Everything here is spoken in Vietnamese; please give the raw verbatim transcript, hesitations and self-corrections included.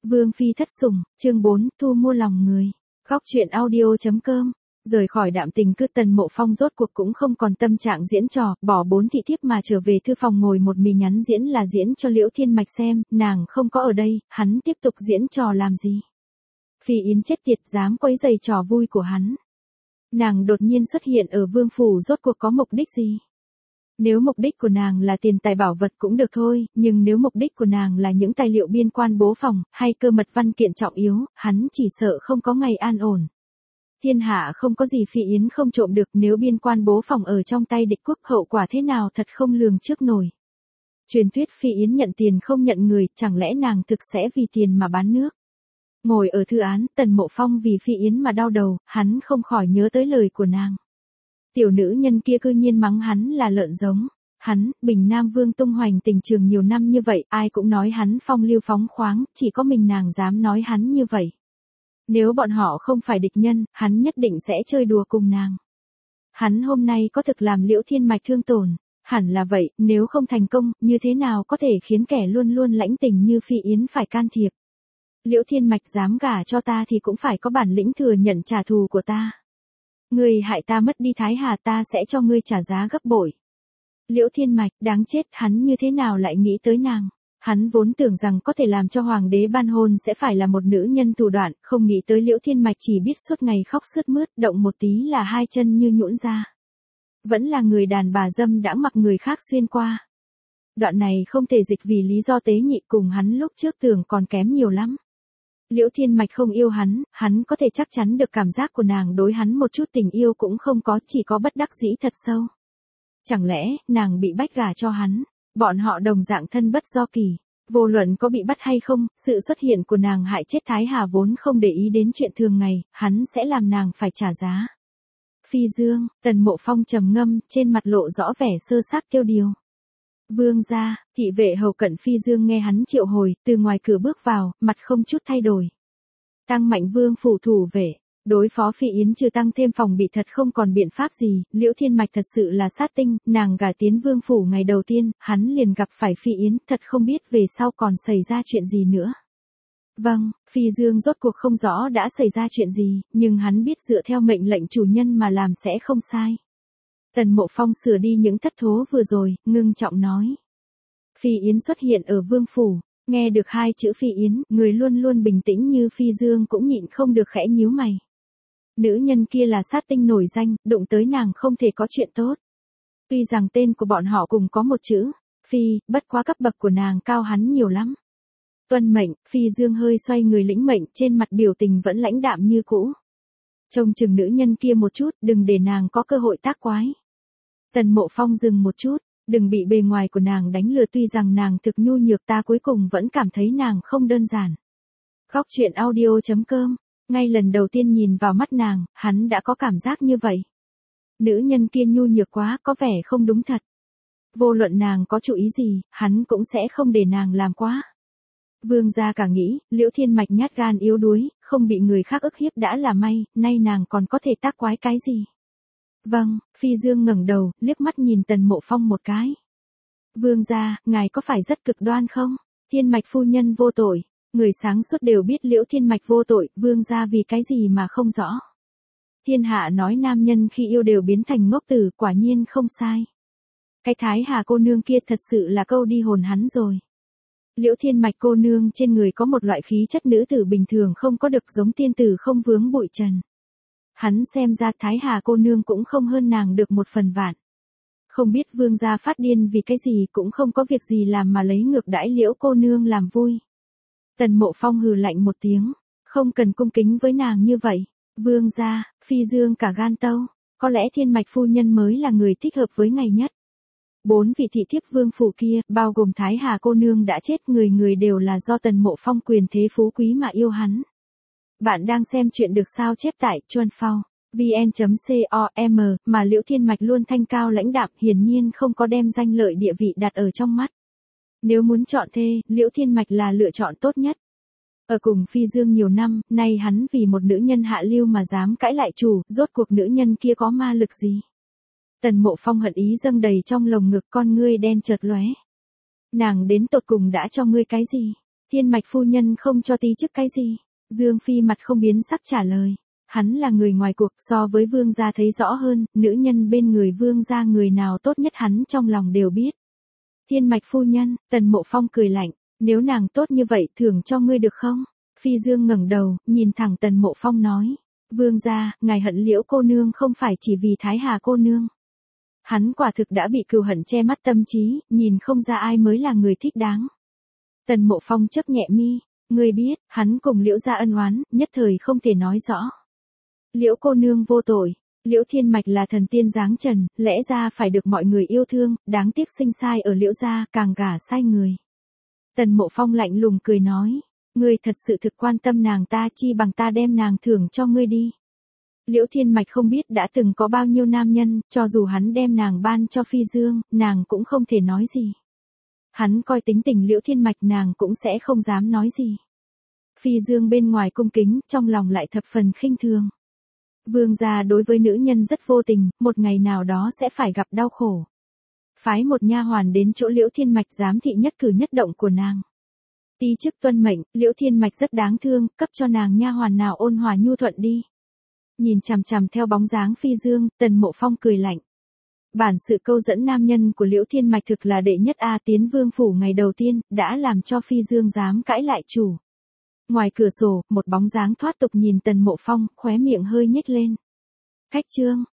Vương phi thất sủng, chương bốn, thu mua lòng người. Góc truyện audio chấm com. Rời khỏi đạm tình cư, Tần Mộ Phong rốt cuộc cũng không còn tâm trạng diễn trò, bỏ bốn thị thiếp mà trở về thư phòng ngồi một mình nhắn diễn là diễn cho Liễu Thiên Mạch xem, nàng không có ở đây, hắn tiếp tục diễn trò làm gì. Phi Yến chết tiệt dám quấy rầy trò vui của hắn. Nàng đột nhiên xuất hiện ở vương phủ rốt cuộc có mục đích gì? Nếu mục đích của nàng là tiền tài bảo vật cũng được thôi, nhưng nếu mục đích của nàng là những tài liệu biên quan bố phòng, hay cơ mật văn kiện trọng yếu, hắn chỉ sợ không có ngày an ổn. Thiên hạ không có gì Phi Yến không trộm được, nếu biên quan bố phòng ở trong tay địch quốc hậu quả thế nào thật không lường trước nổi. Truyền thuyết Phi Yến nhận tiền không nhận người, chẳng lẽ nàng thực sẽ vì tiền mà bán nước? Ngồi ở thư án, Tần Mộ Phong vì Phi Yến mà đau đầu, hắn không khỏi nhớ tới lời của nàng. Tiểu nữ nhân kia cư nhiên mắng hắn là lợn giống. Hắn, Bình Nam Vương tung hoành tình trường nhiều năm như vậy, ai cũng nói hắn phong lưu phóng khoáng, chỉ có mình nàng dám nói hắn như vậy. Nếu bọn họ không phải địch nhân, hắn nhất định sẽ chơi đùa cùng nàng. Hắn hôm nay có thực làm Liễu Thiên Mạch thương tổn, hẳn là vậy, nếu không thành công, như thế nào có thể khiến kẻ luôn luôn lãnh tình như Phi Yến phải can thiệp. Liễu Thiên Mạch dám gả cho ta thì cũng phải có bản lĩnh thừa nhận trả thù của ta. Ngươi hại ta mất đi Thái Hà, ta sẽ cho ngươi trả giá gấp bội. Liễu Thiên Mạch, đáng chết, hắn như thế nào lại nghĩ tới nàng? Hắn vốn tưởng rằng có thể làm cho hoàng đế ban hôn sẽ phải là một nữ nhân thủ đoạn, không nghĩ tới Liễu Thiên Mạch chỉ biết suốt ngày khóc sướt mướt, động một tí là hai chân như nhũn ra. Vẫn là người đàn bà dâm đã mặc người khác xuyên qua. Đoạn này không thể dịch vì lý do tế nhị, cùng hắn lúc trước tưởng còn kém nhiều lắm. Liễu Thiên Mạch không yêu hắn, hắn có thể chắc chắn được cảm giác của nàng đối hắn một chút tình yêu cũng không có, chỉ có bất đắc dĩ thật sâu. Chẳng lẽ, nàng bị bách gả cho hắn, bọn họ đồng dạng thân bất do kỳ, vô luận có bị bắt hay không, sự xuất hiện của nàng hại chết Thái Hà vốn không để ý đến chuyện thường ngày, hắn sẽ làm nàng phải trả giá. Phi Dương, Tần Mộ Phong trầm ngâm, trên mặt lộ rõ vẻ sơ xác tiêu điều. Vương gia, thị vệ hầu cận Phi Dương nghe hắn triệu hồi, từ ngoài cửa bước vào, mặt không chút thay đổi. Tăng Mạnh Vương phủ thủ vệ, đối phó Phi Yến trừ tăng thêm phòng bị thật không còn biện pháp gì, Liễu Thiên Mạch thật sự là sát tinh, nàng gả tiến vương phủ ngày đầu tiên, hắn liền gặp phải Phi Yến, thật không biết về sau còn xảy ra chuyện gì nữa. Vâng, Phi Dương rốt cuộc không rõ đã xảy ra chuyện gì, nhưng hắn biết dựa theo mệnh lệnh chủ nhân mà làm sẽ không sai. Tần Mộ Phong sửa đi những thất thố vừa rồi, ngưng trọng nói. Phi Yến xuất hiện ở vương phủ, nghe được hai chữ Phi Yến, người luôn luôn bình tĩnh như Phi Dương cũng nhịn không được khẽ nhíu mày. Nữ nhân kia là sát tinh nổi danh, đụng tới nàng không thể có chuyện tốt. Tuy rằng tên của bọn họ cùng có một chữ, Phi, bất quá cấp bậc của nàng cao hắn nhiều lắm. Tuân mệnh, Phi Dương hơi xoay người lĩnh mệnh, trên mặt biểu tình vẫn lãnh đạm như cũ. Trông chừng nữ nhân kia một chút, đừng để nàng có cơ hội tác quái. Tần Mộ Phong dừng một chút, đừng bị bề ngoài của nàng đánh lừa, tuy rằng nàng thực nhu nhược, ta cuối cùng vẫn cảm thấy nàng không đơn giản. Góc truyện audio chấm com. Ngay lần đầu tiên nhìn vào mắt nàng, hắn đã có cảm giác như vậy. Nữ nhân kia nhu nhược quá, có vẻ không đúng thật. Vô luận nàng có chủ ý gì, hắn cũng sẽ không để nàng làm quá. Vương gia cả nghĩ, Liễu Thiên Mạch nhát gan yếu đuối, không bị người khác ức hiếp đã là may, nay nàng còn có thể tác quái cái gì. Vâng, Phi Dương ngẩng đầu, liếc mắt nhìn Tần Mộ Phong một cái. Vương gia, ngài có phải rất cực đoan không? Thiên Mạch phu nhân vô tội. Người sáng suốt đều biết Liễu Thiên Mạch vô tội, vương gia vì cái gì mà không rõ. Thiên hạ nói nam nhân khi yêu đều biến thành ngốc tử, quả nhiên không sai. Cái Thái Hà cô nương kia thật sự là câu đi hồn hắn rồi. Liễu Thiên Mạch cô nương trên người có một loại khí chất nữ tử bình thường không có được, giống tiên tử không vướng bụi trần. Hắn xem ra Thái Hà cô nương cũng không hơn nàng được một phần vạn. Không biết vương gia phát điên vì cái gì, cũng không có việc gì làm mà lấy ngược đãi Liễu cô nương làm vui. Tần Mộ Phong hừ lạnh một tiếng, không cần cung kính với nàng như vậy. Vương gia, Phi Dương cả gan tâu, có lẽ Thiên Mạch phu nhân mới là người thích hợp với ngài nhất. Bốn vị thị thiếp vương phủ kia, bao gồm Thái Hà cô nương đã chết, người người đều là do Tần Mộ Phong quyền thế phú quý mà yêu hắn. Bạn đang xem chuyện được sao chép tại chuan phao vn chấm com, mà Liễu Thiên Mạch luôn thanh cao lãnh đạm, hiển nhiên không có đem danh lợi địa vị đặt ở trong mắt. Nếu muốn chọn thê, Liễu Thiên Mạch là lựa chọn tốt nhất. Ở cùng Phi Dương nhiều năm, nay hắn vì một nữ nhân hạ lưu mà dám cãi lại chủ, rốt cuộc nữ nhân kia có ma lực gì? Tần Mộ Phong hận ý dâng đầy trong lồng ngực, con ngươi đen chợt lóe. Nàng đến tột cùng đã cho ngươi cái gì? Thiên Mạch phu nhân không cho tí chức cái gì? Dương Phi mặt không biến sắc trả lời. Hắn là người ngoài cuộc, so với vương gia thấy rõ hơn, nữ nhân bên người vương gia người nào tốt nhất hắn trong lòng đều biết. Thiên Mạch phu nhân, Tần Mộ Phong cười lạnh, nếu nàng tốt như vậy thưởng cho ngươi được không? Phi Dương ngẩng đầu, nhìn thẳng Tần Mộ Phong nói. Vương gia, ngài hận Liễu cô nương không phải chỉ vì Thái Hà cô nương. Hắn quả thực đã bị cừu hận che mắt tâm trí, nhìn không ra ai mới là người thích đáng. Tần Mộ Phong chớp nhẹ mi, ngươi biết, hắn cùng Liễu gia ân oán, nhất thời không thể nói rõ. Liễu cô nương vô tội, Liễu Thiên Mạch là thần tiên giáng trần, lẽ ra phải được mọi người yêu thương, đáng tiếc sinh sai ở Liễu gia, càng gả sai người. Tần Mộ Phong lạnh lùng cười nói, ngươi thật sự thực quan tâm nàng ta, chi bằng ta đem nàng thưởng cho ngươi đi. Liễu Thiên Mạch không biết đã từng có bao nhiêu nam nhân, cho dù hắn đem nàng ban cho Phi Dương, nàng cũng không thể nói gì. Hắn coi tính tình Liễu Thiên Mạch nàng cũng sẽ không dám nói gì. Phi Dương bên ngoài cung kính, trong lòng lại thập phần khinh thường. Vương gia đối với nữ nhân rất vô tình, một ngày nào đó sẽ phải gặp đau khổ. Phái một nha hoàn đến chỗ Liễu Thiên Mạch giám thị nhất cử nhất động của nàng. Ti chức tuân mệnh, Liễu Thiên Mạch rất đáng thương, cấp cho nàng nha hoàn nào ôn hòa nhu thuận đi. Nhìn chằm chằm theo bóng dáng Phi Dương, Tần Mộ Phong cười lạnh. Bản sự câu dẫn nam nhân của Liễu Thiên Mạch thực là đệ nhất a, tiến vương phủ ngày đầu tiên, đã làm cho Phi Dương dám cãi lại chủ. Ngoài cửa sổ, một bóng dáng thoát tục nhìn Tần Mộ Phong, khóe miệng hơi nhếch lên. Khách trương,